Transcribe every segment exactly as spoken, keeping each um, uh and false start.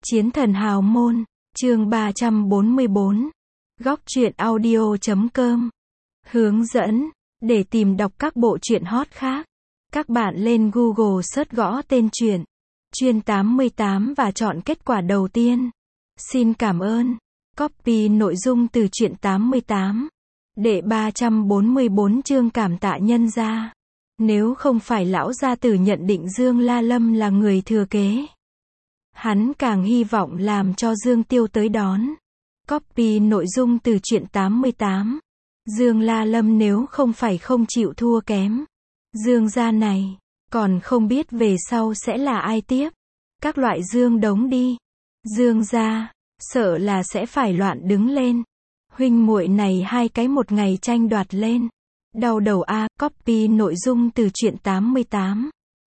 Chiến thần hào môn, chương ba trăm bốn mươi bốn. Góc truyện audio chấm com. Hướng dẫn, để tìm đọc các bộ truyện hot khác, các bạn lên Google search gõ tên truyện, Chuyên tám mươi tám và chọn kết quả đầu tiên. Xin cảm ơn. Copy nội dung từ truyện tám mươi tám. Đệ ba trăm bốn mươi bốn chương cảm tạ nhân gia. Nếu không phải lão gia tử nhận định Dương La Lâm là người thừa kế, hắn càng hy vọng làm cho Dương Tiêu tới đón. Copy nội dung từ truyện tám mươi tám. Dương La Lâm nếu không phải không chịu thua kém, Dương gia này, còn không biết về sau sẽ là ai tiếp. Các loại Dương đống đi. Dương gia, sợ là sẽ phải loạn đứng lên. Huynh muội này hai cái một ngày tranh đoạt lên. Đau đầu a. Copy nội dung từ truyện tám mươi tám.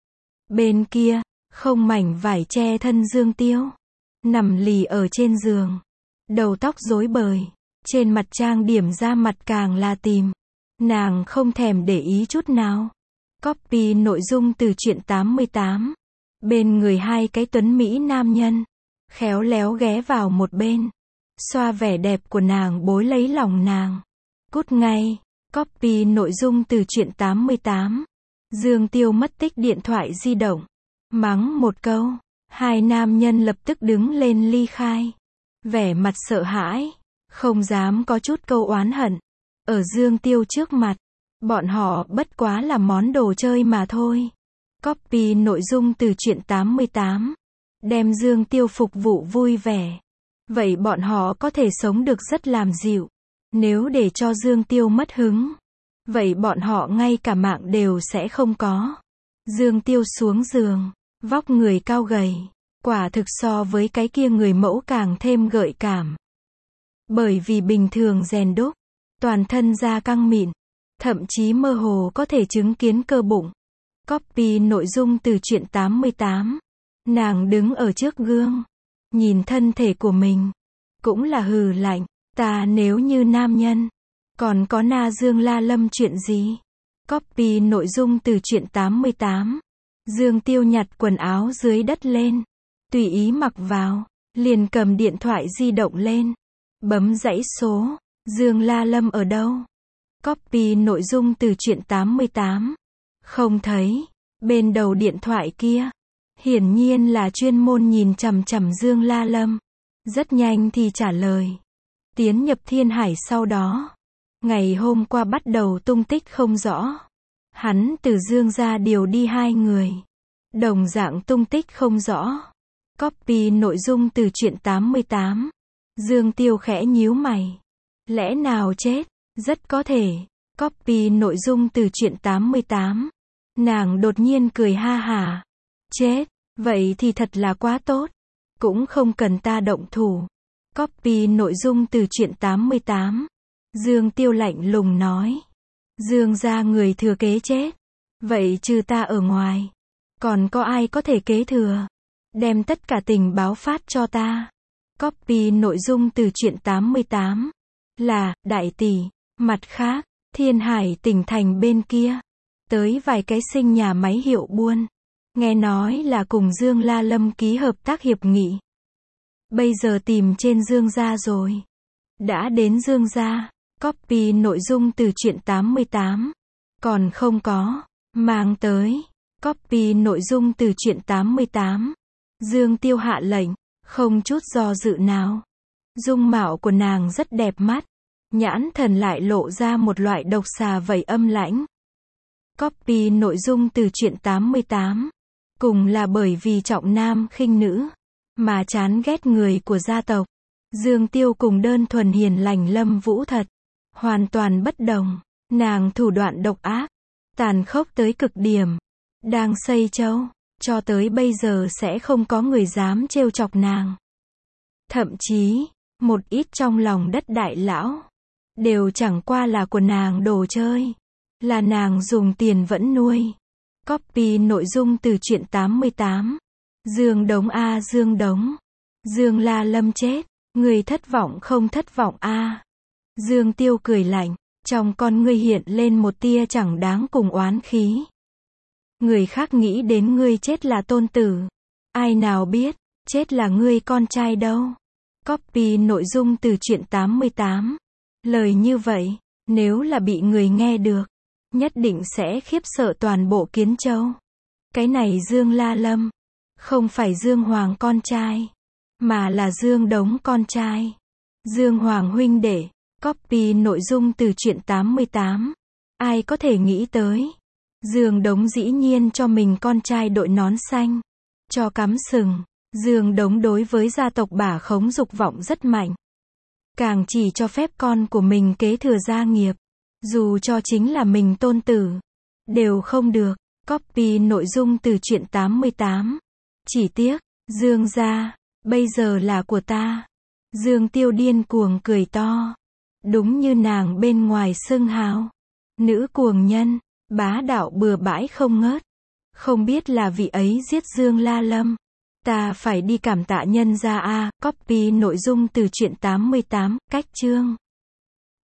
Bên kia, không mảnh vải che thân Dương Tiêu, nằm lì ở trên giường, đầu tóc rối bời, trên mặt trang điểm da mặt càng là tìm. Nàng không thèm để ý chút nào. Copy nội dung từ truyện tám mươi tám. Bên người hai cái tuấn mỹ nam nhân, khéo léo ghé vào một bên, xoa vẻ đẹp của nàng bối lấy lòng nàng. Cút ngay. Copy nội dung từ truyện tám mươi tám. Dương Tiêu mất tích điện thoại di động, mắng một câu, hai nam nhân lập tức đứng lên ly khai, vẻ mặt sợ hãi, không dám có chút câu oán hận. Ở Dương Tiêu trước mặt, bọn họ bất quá là món đồ chơi mà thôi. Copy nội dung từ truyện tám mươi tám. Đem Dương Tiêu phục vụ vui vẻ, vậy bọn họ có thể sống được rất làm dịu. Nếu để cho Dương Tiêu mất hứng, vậy bọn họ ngay cả mạng đều sẽ không có. Dương Tiêu xuống giường, vóc người cao gầy, quả thực so với cái kia người mẫu càng thêm gợi cảm. Bởi vì bình thường rèn đúc, toàn thân da căng mịn, thậm chí mơ hồ có thể chứng kiến cơ bụng. Copy nội dung từ truyện tám mươi tám. Nàng đứng ở trước gương, nhìn thân thể của mình, cũng là hừ lạnh. Ta nếu như nam nhân, còn có na Dương La Lâm chuyện gì? Copy nội dung từ truyện tám mươi tám. Dương Tiêu nhặt quần áo dưới đất lên, tùy ý mặc vào, liền cầm điện thoại di động lên, bấm dãy số. Dương La Lâm ở đâu? Copy nội dung từ truyện tám mươi tám. Không thấy. Bên đầu điện thoại kia, hiển nhiên là chuyên môn nhìn chằm chằm Dương La Lâm. Rất nhanh thì trả lời. Tiến nhập Thiên Hải sau đó, ngày hôm qua bắt đầu tung tích không rõ. Hắn từ Dương gia điều đi hai người, đồng dạng tung tích không rõ. Copy nội dung từ truyện tám mươi tám. Dương Tiêu khẽ nhíu mày. Lẽ nào chết? Rất có thể. Copy nội dung từ truyện tám mươi tám. Nàng đột nhiên cười ha hả. Chết? Vậy thì thật là quá tốt. Cũng không cần ta động thủ. Copy nội dung từ truyện tám mươi tám. Dương Tiêu lạnh lùng nói. Dương gia người thừa kế chết. Vậy trừ ta ở ngoài, còn có ai có thể kế thừa? Đem tất cả tình báo phát cho ta. Copy nội dung từ truyện tám mươi tám. Là, đại tỷ. Mặt khác, Thiên Hải tỉnh thành bên kia, tới vài cái sinh nhà máy hiệu buôn. Nghe nói là cùng Dương La Lâm ký hợp tác hiệp nghị. Bây giờ tìm trên Dương gia rồi. Đã đến Dương gia. Copy nội dung từ truyện tám mươi tám. Còn không có. Mang tới. Copy nội dung từ truyện tám mươi tám. Dương Tiêu hạ lệnh, không chút do dự nào. Dung mạo của nàng rất đẹp mắt. Nhãn thần lại lộ ra một loại độc xà vậy âm lãnh. Copy nội dung từ truyện tám mươi tám. Cùng là bởi vì trọng nam khinh nữ, mà chán ghét người của gia tộc. Dương Tiêu cùng đơn thuần hiền lành Lâm Vũ thật hoàn toàn bất đồng. Nàng thủ đoạn độc ác, tàn khốc tới cực điểm. Đang xây châu, cho tới bây giờ sẽ không có người dám trêu chọc nàng. Thậm chí, một ít trong lòng đất đại lão, đều chẳng qua là của nàng đồ chơi. Là nàng dùng tiền vẫn nuôi. Copy nội dung từ truyện tám mươi tám. Dương Đống a Dương Đống. Dương La Lâm chết. Người thất vọng không thất vọng a? Dương Tiêu cười lạnh, trong con ngươi hiện lên một tia chẳng đáng cùng oán khí. Người khác nghĩ đến ngươi chết là tôn tử. Ai nào biết, Chết là ngươi con trai đâu. Copy nội dung từ truyện tám mươi tám. Lời như vậy, nếu là bị người nghe được, nhất định sẽ khiếp sợ toàn bộ Kiến Châu. Cái này Dương La Lâm, không phải Dương Hoàng con trai, mà là Dương Đống con trai. Dương Hoàng huynh đệ, copy nội dung từ truyện tám mươi tám. Ai có thể nghĩ tới, Dương Đống dĩ nhiên cho mình con trai đội nón xanh, cho cắm sừng. Dương Đống đối với gia tộc Bả Khống dục vọng rất mạnh. Càng chỉ cho phép con của mình kế thừa gia nghiệp. Dù cho chính là mình tôn tử, đều không được. Copy nội dung từ truyện tám mươi tám. Chỉ tiếc, Dương gia, bây giờ là của ta. Dương Tiêu điên cuồng cười to. Đúng như nàng bên ngoài xưng hào. Nữ cuồng nhân, bá đạo bừa bãi không ngớt. Không biết là vị ấy giết Dương La Lâm. Ta phải đi cảm tạ nhân gia a. Copy nội dung từ truyện tám mươi tám, cách chương.